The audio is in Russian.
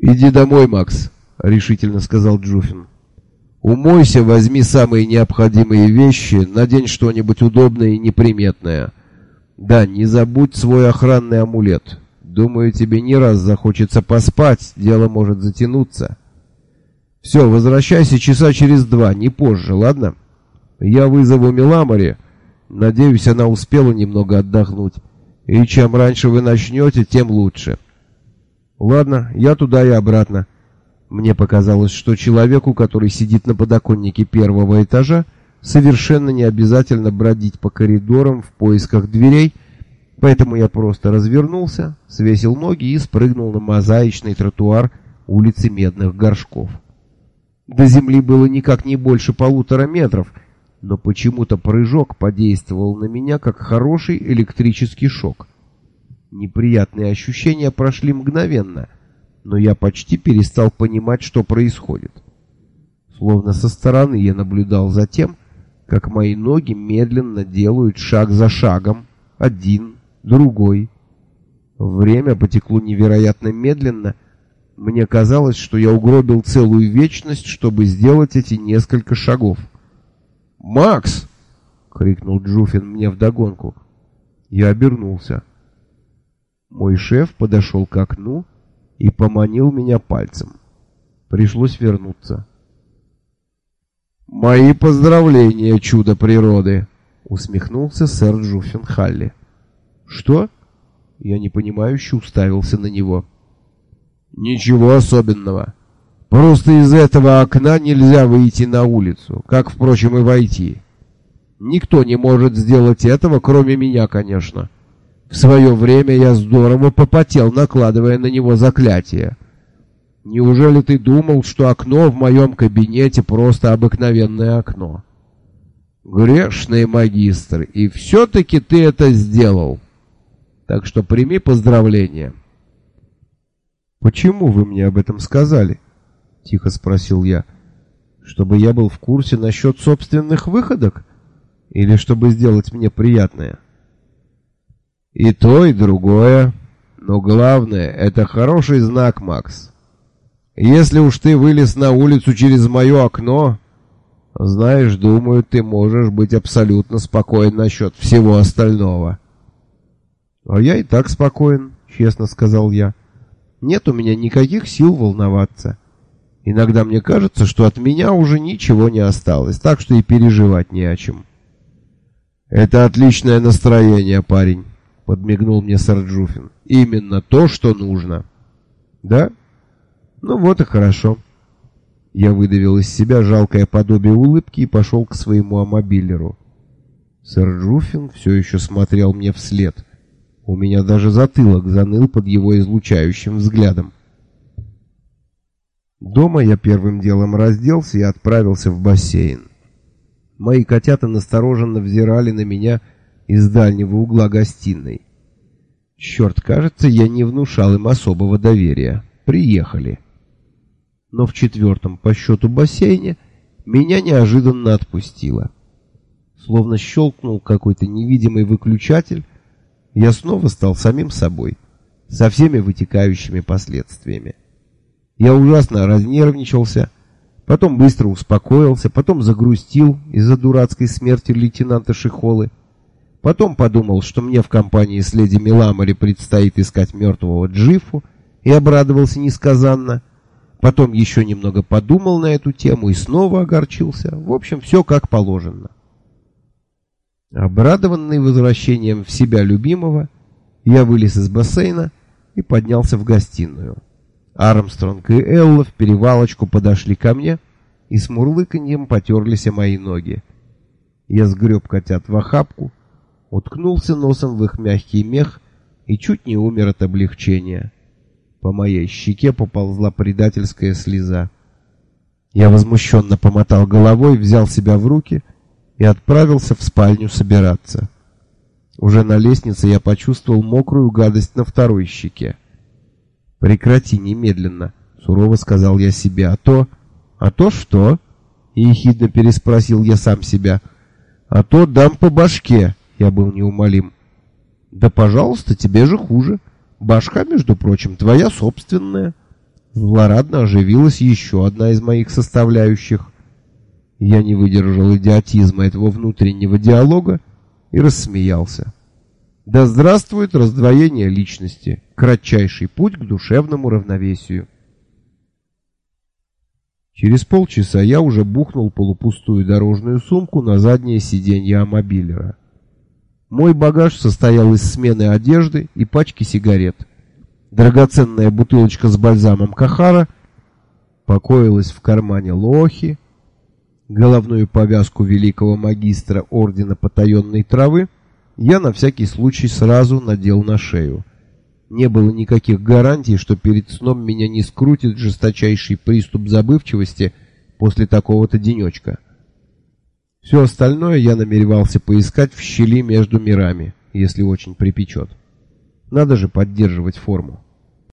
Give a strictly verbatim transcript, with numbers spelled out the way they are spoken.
«Иди домой, Макс», — решительно сказал Джуфин. «Умойся, возьми самые необходимые вещи, надень что-нибудь удобное и неприметное. Да, не забудь свой охранный амулет. Думаю, тебе не раз захочется поспать, дело может затянуться. Все, возвращайся часа через два, не позже, ладно? Я вызову Миламори. Надеюсь, она успела немного отдохнуть. И чем раньше вы начнете, тем лучше». «Ладно, я туда и обратно». Мне показалось, что человеку, который сидит на подоконнике первого этажа, совершенно не обязательно бродить по коридорам в поисках дверей, поэтому я просто развернулся, свесил ноги и спрыгнул на мозаичный тротуар улицы Медных Горшков. До земли было никак не больше полутора метров, но почему-то прыжок подействовал на меня как хороший электрический шок. Неприятные ощущения прошли мгновенно, но я почти перестал понимать, что происходит. Словно со стороны я наблюдал за тем, как мои ноги медленно делают шаг за шагом, один, другой. Время потекло невероятно медленно. Мне казалось, что я угробил целую вечность, чтобы сделать эти несколько шагов. «Макс!» — крикнул Джуфин мне вдогонку. Я обернулся. Мой шеф подошел к окну и поманил меня пальцем. Пришлось вернуться. «Мои поздравления, чудо природы!» — усмехнулся сэр Джуфин Халли. «Что?» — я непонимающе уставился на него. «Ничего особенного. Просто из этого окна нельзя выйти на улицу, как, впрочем, и войти. Никто не может сделать этого, кроме меня, конечно. В свое время я здорово попотел, накладывая на него заклятие. Неужели ты думал, что окно в моем кабинете просто обыкновенное окно? Грешный магистр, и все-таки ты это сделал. Так что прими поздравления». «Почему вы мне об этом сказали?» — тихо спросил я. «Чтобы я был в курсе насчет собственных выходок? Или чтобы сделать мне приятное?» «И то, и другое. Но главное, это хороший знак, Макс. Если уж ты вылез на улицу через мое окно, знаешь, думаю, ты можешь быть абсолютно спокоен насчет всего остального». «А я и так спокоен», — честно сказал я. «Нет у меня никаких сил волноваться. Иногда мне кажется, что от меня уже ничего не осталось, так что и переживать не о чем». «Это отличное настроение, парень», — подмигнул мне сэр Джуфин. «Именно то, что нужно». «Да? Ну вот и хорошо». Я выдавил из себя жалкое подобие улыбки и пошел к своему амобилеру. Сэр Джуфин все еще смотрел мне вслед. У меня даже затылок заныл под его излучающим взглядом. Дома я первым делом разделся и отправился в бассейн. Мои котята настороженно взирали на меня из дальнего угла гостиной. Черт, кажется, я не внушал им особого доверия. Приехали. Но в четвертом по счету бассейне меня неожиданно отпустило. Словно щелкнул какой-то невидимый выключатель, я снова стал самим собой, со всеми вытекающими последствиями. Я ужасно разнервничался, потом быстро успокоился, потом загрустил из-за дурацкой смерти лейтенанта Шихолы, потом подумал, что мне в компании с леди Миламори предстоит искать мертвого Джифу, и обрадовался несказанно. Потом еще немного подумал на эту тему и снова огорчился. В общем, все как положено. Обрадованный возвращением в себя любимого, я вылез из бассейна и поднялся в гостиную. Армстронг и Элла в перевалочку подошли ко мне и с мурлыканьем потерлись о мои ноги. Я сгреб котят в охапку, уткнулся носом в их мягкий мех и чуть не умер от облегчения. По моей щеке поползла предательская слеза. Я возмущенно помотал головой, взял себя в руки и отправился в спальню собираться. Уже на лестнице я почувствовал мокрую гадость на второй щеке. «Прекрати немедленно», — сурово сказал я себе. «А то...» «А то что?» — ехидно переспросил я сам себя. «А то дам по башке», — я был неумолим. «Да, пожалуйста, тебе же хуже. Башка, между прочим, твоя собственная», — злорадно оживилась еще одна из моих составляющих. Я не выдержал идиотизма этого внутреннего диалога и рассмеялся. Да здравствует раздвоение личности, кратчайший путь к душевному равновесию. Через полчаса я уже бухнул полупустую дорожную сумку на заднее сиденье амобилера. Мой багаж состоял из смены одежды и пачки сигарет. Драгоценная бутылочка с бальзамом Кахара покоилась в кармане лохи. Головную повязку великого магистра ордена потаенной травы я на всякий случай сразу надел на шею. Не было никаких гарантий, что перед сном меня не скрутит жесточайший приступ забывчивости после такого-то денечка. Все остальное я намеревался поискать в щели между мирами, если очень припечет. Надо же поддерживать форму.